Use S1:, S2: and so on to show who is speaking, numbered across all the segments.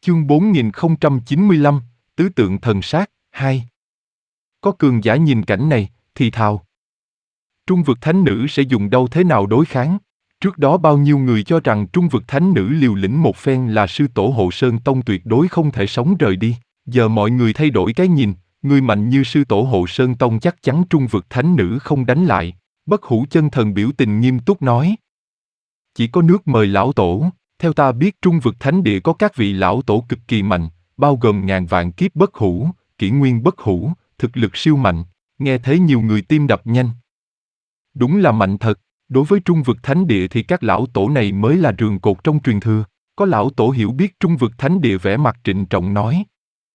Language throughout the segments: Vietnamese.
S1: Chương 4095, Tứ tượng thần sát, 2. Có cường giả nhìn cảnh này, thì thào. Trung vực thánh nữ sẽ dùng đâu thế nào đối kháng? Trước đó bao nhiêu người cho rằng Trung vực thánh nữ liều lĩnh một phen là sư tổ Hộ Sơn Tông tuyệt đối không thể sống rời đi. Giờ mọi người thay đổi cái nhìn, người mạnh như sư tổ Hộ Sơn Tông chắc chắn Trung vực thánh nữ không đánh lại. Bất Hủ Chân Thần biểu tình nghiêm túc nói. Chỉ có nước mời lão tổ. Theo ta biết Trung vực thánh địa có các vị lão tổ cực kỳ mạnh, bao gồm ngàn vạn kiếp bất hủ, kỷ nguyên bất hủ, thực lực siêu mạnh. Nghe thấy nhiều người tim đập nhanh. Đúng là mạnh thật, đối với Trung vực thánh địa thì các lão tổ này mới là rường cột trong truyền thừa. Có lão tổ hiểu biết Trung vực thánh địa vẻ mặt trịnh trọng nói.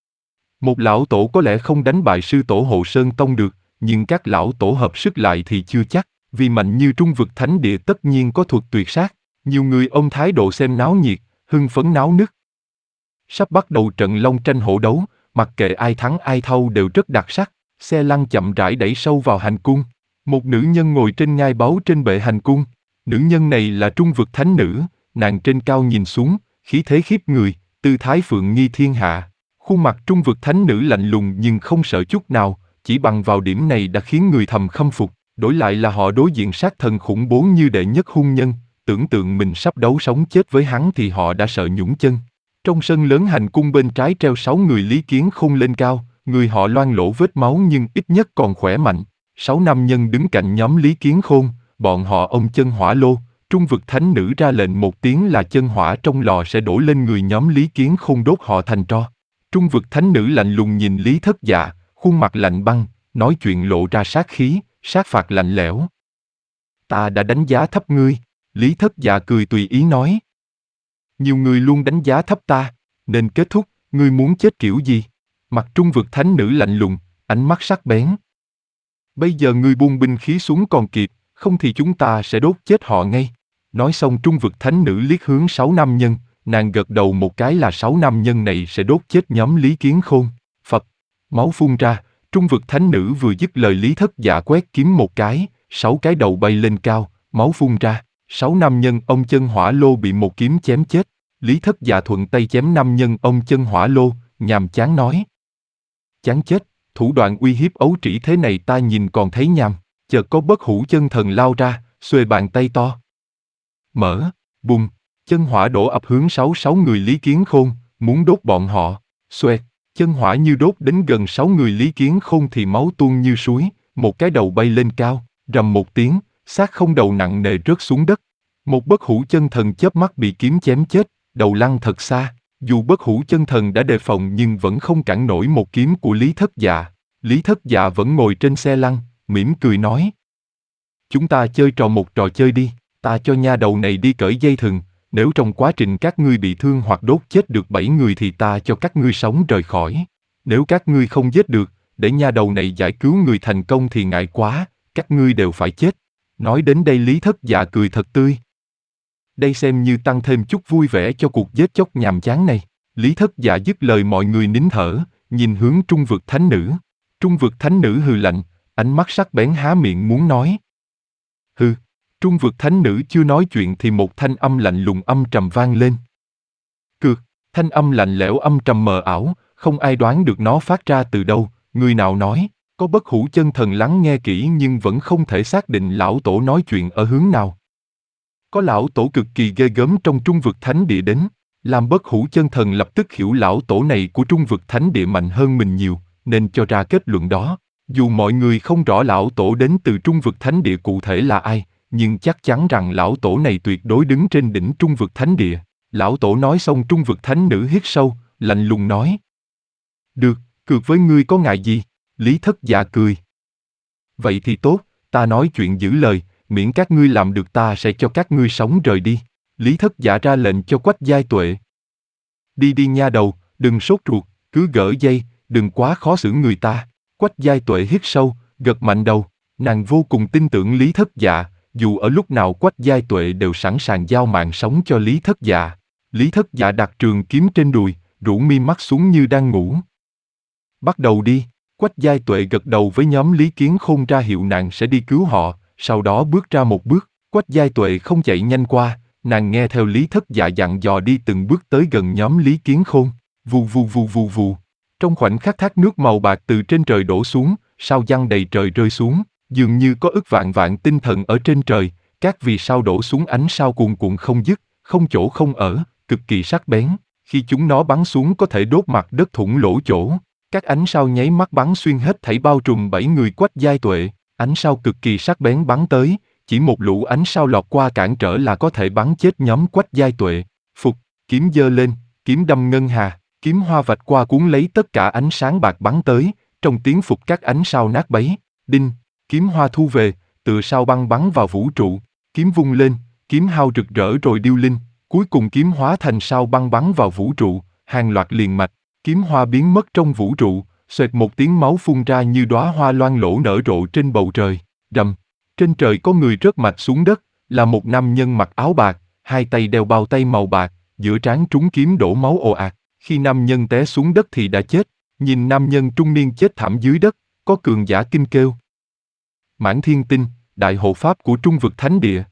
S1: Một lão tổ có lẽ không đánh bại sư tổ Hộ Sơn Tông được, nhưng các lão tổ hợp sức lại thì chưa chắc, vì mạnh như Trung vực thánh địa tất nhiên có thuật tuyệt sát. Nhiều người ôm thái độ xem náo nhiệt, hưng phấn náo nức. Sắp bắt đầu trận long tranh hổ đấu, mặc kệ ai thắng ai thua đều rất đặc sắc. Xe lăn chậm rãi đẩy sâu vào hành cung. Một nữ nhân ngồi trên ngai báu trên bệ hành cung. Nữ nhân này là Trung vực thánh nữ, nàng trên cao nhìn xuống, khí thế khiếp người, tư thái phượng nghi thiên hạ. Khuôn mặt Trung vực thánh nữ lạnh lùng nhưng không sợ chút nào, chỉ bằng vào điểm này đã khiến người thầm khâm phục. Đổi lại là họ đối diện sát thần khủng bố như đệ nhất hung nhân. Tưởng tượng mình sắp đấu sống chết với hắn thì họ đã sợ nhũn chân. Trong sân lớn hành cung bên trái treo 6 người Lý Kiến Khôn lên cao, người họ loang lỗ vết máu nhưng ít nhất còn khỏe mạnh. 6 nam nhân đứng cạnh nhóm Lý Kiến Khôn, bọn họ ông chân hỏa lô. Trung vực thánh nữ ra lệnh một tiếng là chân hỏa trong lò sẽ đổ lên người nhóm Lý Kiến Khôn đốt họ thành tro. Trung vực thánh nữ lạnh lùng nhìn Lý Thất Dạ, khuôn mặt lạnh băng, nói chuyện lộ ra sát khí, sát phạt lạnh lẽo. Ta đã đánh giá thấp ngươi. Lý Thất Dạ cười tùy ý nói. Nhiều người luôn đánh giá thấp ta, nên kết thúc, ngươi muốn chết kiểu gì? Mặt Trung vực thánh nữ lạnh lùng, ánh mắt sắc bén. Bây giờ ngươi buông binh khí xuống còn kịp, không thì chúng ta sẽ đốt chết họ ngay. Nói xong Trung vực thánh nữ liếc hướng 6 nam nhân, nàng gật đầu một cái là 6 nam nhân này sẽ đốt chết nhóm Lý Kiến Khôn. Phật, máu phun ra, Trung vực thánh nữ vừa dứt lời Lý Thất Dạ quét kiếm một cái, 6 cái đầu bay lên cao, máu phun ra. 6 nam nhân ông chân hỏa lô bị một kiếm chém chết. Lý Thất Dạ thuận tay chém nam nhân ông chân hỏa lô, nhàm chán nói. Chán chết, thủ đoạn uy hiếp ấu trĩ thế này ta nhìn còn thấy nhàm. Chợt có Bất Hủ Chân Thần lao ra, xuề bàn tay to. Mở, bùng, chân hỏa đổ ập hướng 6 người Lý Kiến Khôn, muốn đốt bọn họ. Xoẹt, chân hỏa như đốt đến gần 6 người Lý Kiến Khôn thì máu tuôn như suối, một cái đầu bay lên cao, rầm một tiếng. Xác không đầu nặng nề rớt xuống đất. Một Bất Hủ Chân Thần chớp mắt bị kiếm chém chết, đầu lăn thật xa. Dù Bất Hủ Chân Thần đã đề phòng nhưng vẫn không cản nổi một kiếm của Lý Thất Dạ. Lý Thất Dạ vẫn ngồi trên xe lăn, mỉm cười nói. Chúng ta chơi một trò chơi đi, ta cho nha đầu này đi cởi dây thừng. Nếu trong quá trình các ngươi bị thương hoặc đốt chết được 7 người thì ta cho các ngươi sống rời khỏi. Nếu các ngươi không giết được, để nha đầu này giải cứu người thành công thì ngại quá, các ngươi đều phải chết. Nói đến đây Lý Thất Dạ cười thật tươi. Đây xem như tăng thêm chút vui vẻ cho cuộc giết chóc nhàm chán này. Lý Thất Dạ dứt lời mọi người nín thở, nhìn hướng Trung vực thánh nữ. Trung vực thánh nữ hừ lạnh, ánh mắt sắc bén há miệng muốn nói. Hừ, Trung vực thánh nữ chưa nói chuyện thì một thanh âm lạnh lùng âm trầm vang lên. Cược, thanh âm lạnh lẽo âm trầm mờ ảo, không ai đoán được nó phát ra từ đâu, người nào nói. Có Bất Hủ Chân Thần lắng nghe kỹ nhưng vẫn không thể xác định lão tổ nói chuyện ở hướng nào. Có lão tổ cực kỳ ghê gớm trong Trung vực thánh địa đến, làm Bất Hủ Chân Thần lập tức hiểu lão tổ này của Trung vực thánh địa mạnh hơn mình nhiều, nên cho ra kết luận đó. Dù mọi người không rõ lão tổ đến từ Trung vực thánh địa cụ thể là ai, nhưng chắc chắn rằng lão tổ này tuyệt đối đứng trên đỉnh Trung vực thánh địa. Lão tổ nói xong Trung vực thánh nữ hít sâu, lạnh lùng nói. Được, cược với ngươi có ngại gì? Lý Thất Dạ cười. Vậy thì tốt, ta nói chuyện giữ lời, miễn các ngươi làm được ta sẽ cho các ngươi sống rời đi. Lý Thất Dạ ra lệnh cho Quách Giai Tuệ. Đi đi nha đầu, đừng sốt ruột, cứ gỡ dây, đừng quá khó xử người ta. Quách Giai Tuệ hít sâu, gật mạnh đầu, nàng vô cùng tin tưởng Lý Thất Dạ, dù ở lúc nào Quách Giai Tuệ đều sẵn sàng giao mạng sống cho Lý Thất Dạ. Lý Thất Dạ đặt trường kiếm trên đùi, rũ mi mắt xuống như đang ngủ. Bắt đầu đi. Quách Giai Tuệ gật đầu với nhóm Lý Kiến Khôn ra hiệu nàng sẽ đi cứu họ, sau đó bước ra một bước. Quách Giai Tuệ không chạy nhanh qua, nàng nghe theo Lý Thất Dạ dặn dò đi từng bước tới gần nhóm Lý Kiến Khôn. Vù vù vù vù vù. Trong khoảnh khắc thác nước màu bạc từ trên trời đổ xuống, sao giăng đầy trời rơi xuống, dường như có ức vạn vạn tinh thần ở trên trời, các vì sao đổ xuống ánh sao cuồn cuộn không dứt, không chỗ không ở, cực kỳ sắc bén. Khi chúng nó bắn xuống có thể đốt mặt đất thủng lỗ chỗ. Các ánh sao nháy mắt bắn xuyên hết thảy bao trùm 7 người Quách Giai Tuệ. Ánh sao cực kỳ sắc bén bắn tới, chỉ một lũ ánh sao lọt qua cản trở là có thể bắn chết nhóm Quách Giai Tuệ. Phục, kiếm giơ lên, kiếm đâm ngân hà, kiếm hoa vạch qua cuốn lấy tất cả ánh sáng bạc bắn tới, trong tiếng phục các ánh sao nát bấy. Đinh, kiếm hoa thu về, tựa sao băng bắn vào vũ trụ. Kiếm vung lên, kiếm hao rực rỡ rồi điêu linh, cuối cùng kiếm hóa thành sao băng bắn vào vũ trụ, hàng loạt liền mạch. Kiếm hoa biến mất trong vũ trụ, xoẹt một tiếng máu phun ra như đóa hoa loang lổ nở rộ trên bầu trời. Rầm, trên trời có người rớt mạch xuống đất, là một nam nhân mặc áo bạc, hai tay đeo bao tay màu bạc, giữa trán trúng kiếm đổ máu ồ ạt. Khi nam nhân té xuống đất thì đã chết. Nhìn nam nhân trung niên chết thảm dưới đất, có cường giả kinh kêu. Mãn Thiên Tinh, đại hộ pháp của Trung vực thánh địa.